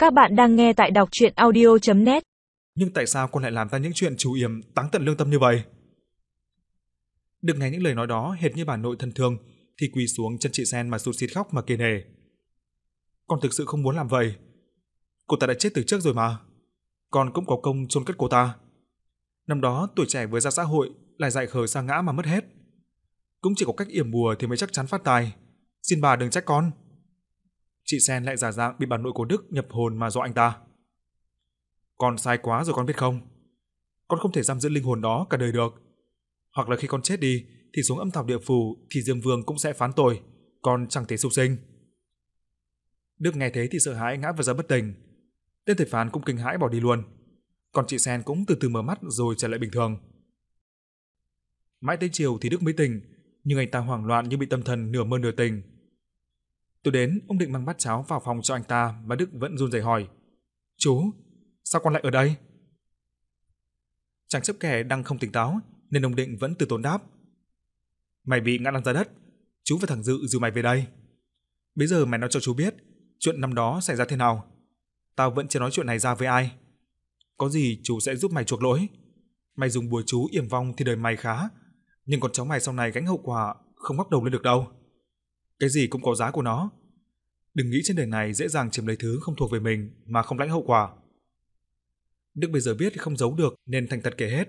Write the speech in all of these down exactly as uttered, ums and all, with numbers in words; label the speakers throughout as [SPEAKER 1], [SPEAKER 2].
[SPEAKER 1] Các bạn đang nghe tại đọc truyện audio chấm net.
[SPEAKER 2] Nhưng tại sao con lại làm ra những chuyện chú yểm táng tận lương tâm như vậy? Được nghe những lời nói đó hệt như bà nội thân thương thì quỳ xuống chân chị Sen mà sụt sịt khóc mà kể nể. Con thực sự không muốn làm vậy. Cô ta đã chết từ trước rồi mà. Con cũng có công chôn cất cô ta. Năm đó tuổi trẻ vừa ra xã hội lại dại khờ sa ngã mà mất hết. Cũng chỉ có cách yểm bùa thì mới chắc chắn phát tài. Xin bà đừng trách con. Chị Sen lại giả dạng bị bà nội của Đức nhập hồn mà dọa anh ta. Con sai quá rồi con biết không? Con không thể giam giữ linh hồn đó cả đời được. Hoặc là khi con chết đi thì xuống âm tào địa phủ thì Diêm Vương cũng sẽ phán tội, con chẳng thể sưu sinh. Đức nghe thế thì sợ hãi ngã vật ra bất tỉnh. Tên thầy phán cũng kinh hãi bỏ đi luôn. Còn chị Sen cũng từ từ mở mắt rồi trở lại bình thường. Mãi tới chiều thì Đức mới tỉnh, nhưng anh ta hoảng loạn như bị tâm thần nửa mơ nửa tỉnh. Tôi đến, ông định mang bát cháo vào phòng cho anh ta mà Đức vẫn run rẩy hỏi: "Chú, sao con lại ở đây?" Chẳng chấp kẻ đang không tỉnh táo nên ông Định vẫn từ tốn đáp: "Mày bị ngã lăn ra đất, chú và thằng Dự dìu mày về đây. Bây giờ mày nói cho chú biết chuyện năm đó xảy ra thế nào. Tao vẫn chưa nói chuyện này ra với ai. Có gì chú sẽ giúp mày chuộc lỗi. Mày dùng bùa chú yểm vong thì đời mày khá, nhưng con cháu mày sau này gánh hậu quả không ngóc đầu lên được đâu. Cái gì cũng có giá của nó. Đừng nghĩ trên đời này dễ dàng chiếm lấy thứ không thuộc về mình mà không lãnh hậu quả." Đức bây giờ biết không giấu được nên thành thật kể hết.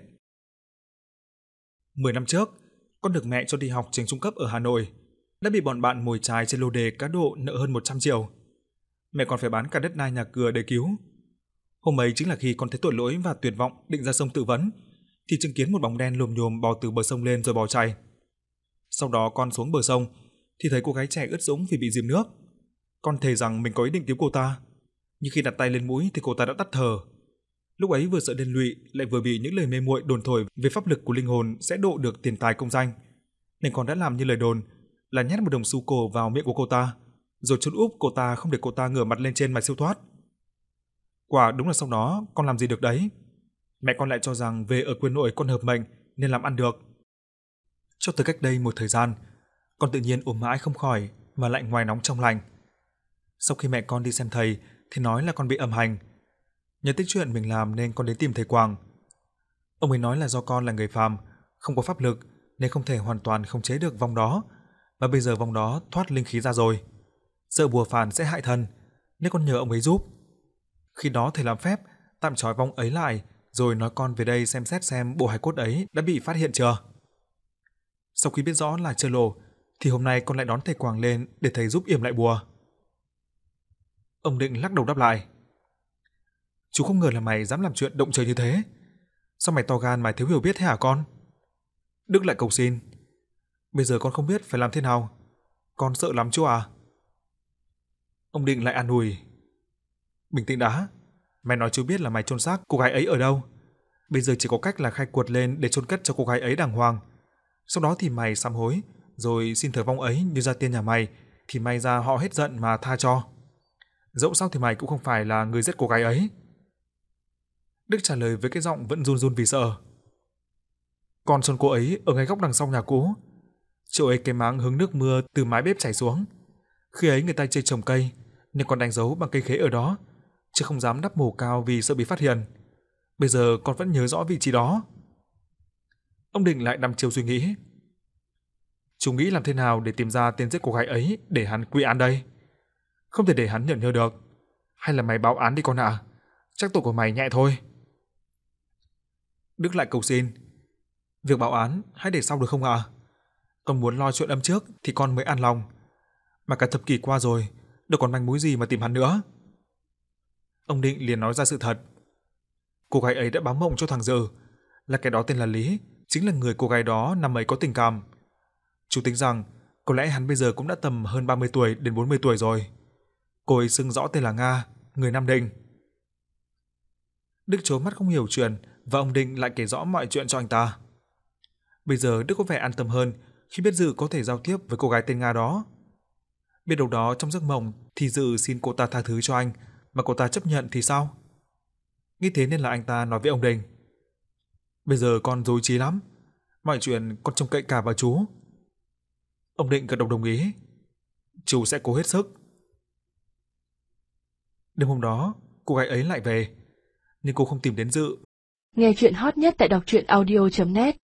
[SPEAKER 2] Mười năm trước, con được mẹ cho đi học trường trung cấp ở Hà Nội, đã bị bọn bạn mồi chài trên lô đề cá độ nợ hơn một trăm triệu. Mẹ còn phải bán cả đất đai nhà cửa để cứu. Hôm ấy chính là khi con thấy tội lỗi và tuyệt vọng định ra sông tự vấn, thì chứng kiến một bóng đen lồm nhồm bò từ bờ sông lên rồi bỏ chạy. Sau đó con xuống bờ sông thì thấy cô gái trẻ ướt sũng vì bị dìm nước. Con thề rằng mình có ý định cứu cô ta, nhưng khi đặt tay lên mũi thì cô ta đã tắt thở. Lúc ấy vừa sợ liên lụy lại vừa bị những lời mê muội đồn thổi về pháp lực của linh hồn sẽ độ được tiền tài công danh, nên con đã làm như lời đồn, là nhét một đồng xu cổ vào miệng của cô ta, rồi chôn úp cô ta không để cô ta ngửa mặt lên trên mà siêu thoát. Quả đúng là sau đó con làm gì được đấy. Mẹ con lại cho rằng về ở quê nội con hợp mệnh nên làm ăn được. Cho tới cách đây một thời gian, con tự nhiên ốm mãi không khỏi mà lại ngoài nóng trong lạnh. Sau khi mẹ con đi xem thầy thì nói là con bị âm hành. Nhớ tới chuyện mình làm nên con đến tìm thầy Quảng. Ông ấy nói là do con là người phàm, không có pháp lực nên không thể hoàn toàn khống chế được vong đó, và bây giờ vong đó thoát linh khí ra rồi. Sợ bùa phản sẽ hại thân nên con nhờ ông ấy giúp. Khi đó thầy làm phép tạm trói vong ấy lại rồi nói con về đây xem xét xem bộ hài cốt ấy đã bị phát hiện chưa. Sau khi biết rõ là chưa lộ thì hôm nay con lại đón thầy Quảng lên để thầy giúp yểm lại bùa. Ông Định lắc đầu đáp lại: "Chú không ngờ là mày dám làm chuyện động trời như thế. Sao mày to gan mà thiếu hiểu biết thế hả con?" Đức lại cầu xin: "Bây giờ con không biết phải làm thế nào. Con sợ lắm chú à." Ông Định lại an ủi: "Bình tĩnh đã. Mày nói chú biết là mày chôn xác cô gái ấy ở đâu. Bây giờ chỉ có cách là khai quật lên để chôn cất cho cô gái ấy đàng hoàng. Sau đó thì mày sám hối, rồi xin thờ vong ấy như gia tiên nhà mày, thì may ra họ hết giận mà tha cho. Dẫu sao thì mày cũng không phải là người giết cô gái ấy." Đức trả lời với cái giọng vẫn run run vì sợ: "Con chôn cô ấy ở ngay góc đằng sau nhà cũ. Chỗ ấy cái máng hứng nước mưa từ mái bếp chảy xuống. Khi ấy người ta chơi trồng cây, nên con đánh dấu bằng cây khế ở đó, chứ không dám đắp mồ cao vì sợ bị phát hiện. Bây giờ con vẫn nhớ rõ vị trí đó." Ông Định lại đăm chiêu suy nghĩ: "Chú nghĩ làm thế nào để tìm ra tên giết cô gái ấy để hắn quy án đây? Không thể để hắn nhởn nhơ được. Hay là mày báo án đi con ạ, chắc tội của mày nhẹ thôi." Đức lại cầu xin: "Việc báo án hãy để sau được không ạ? Con muốn lo chuyện âm trước thì con mới an lòng. Mà cả thập kỷ qua rồi, đâu còn manh mối gì mà tìm hắn nữa." Ông Định liền nói ra sự thật. Cô gái ấy đã báo mộng cho thằng Dự, là cái đó tên là Lý, chính là người cô gái đó năm ấy có tình cảm. Chú tính rằng có lẽ hắn bây giờ cũng đã tầm hơn ba mươi tuổi đến bốn mươi tuổi rồi. Cô ấy xưng rõ tên là Nga, người Nam Định. Đức trố mắt không hiểu chuyện và ông Định lại kể rõ mọi chuyện cho anh ta. Bây giờ Đức có vẻ an tâm hơn khi biết Dự có thể giao tiếp với cô gái tên Nga đó. Biết đâu đó trong giấc mộng thì Dự xin cô ta tha thứ cho anh, mà cô ta chấp nhận thì sao? Nghĩ thế nên là anh ta nói với ông Định: "Bây giờ con rối trí lắm, mọi chuyện con trông cậy cả vào chú." Ông Định gật đầu đồng ý: "Chú sẽ cố hết sức." Đêm hôm đó, cô gái ấy lại về, nhưng cô không tìm đến Dự.
[SPEAKER 3] Nghe chuyện hot nhất tại đọc truyện audio chấm net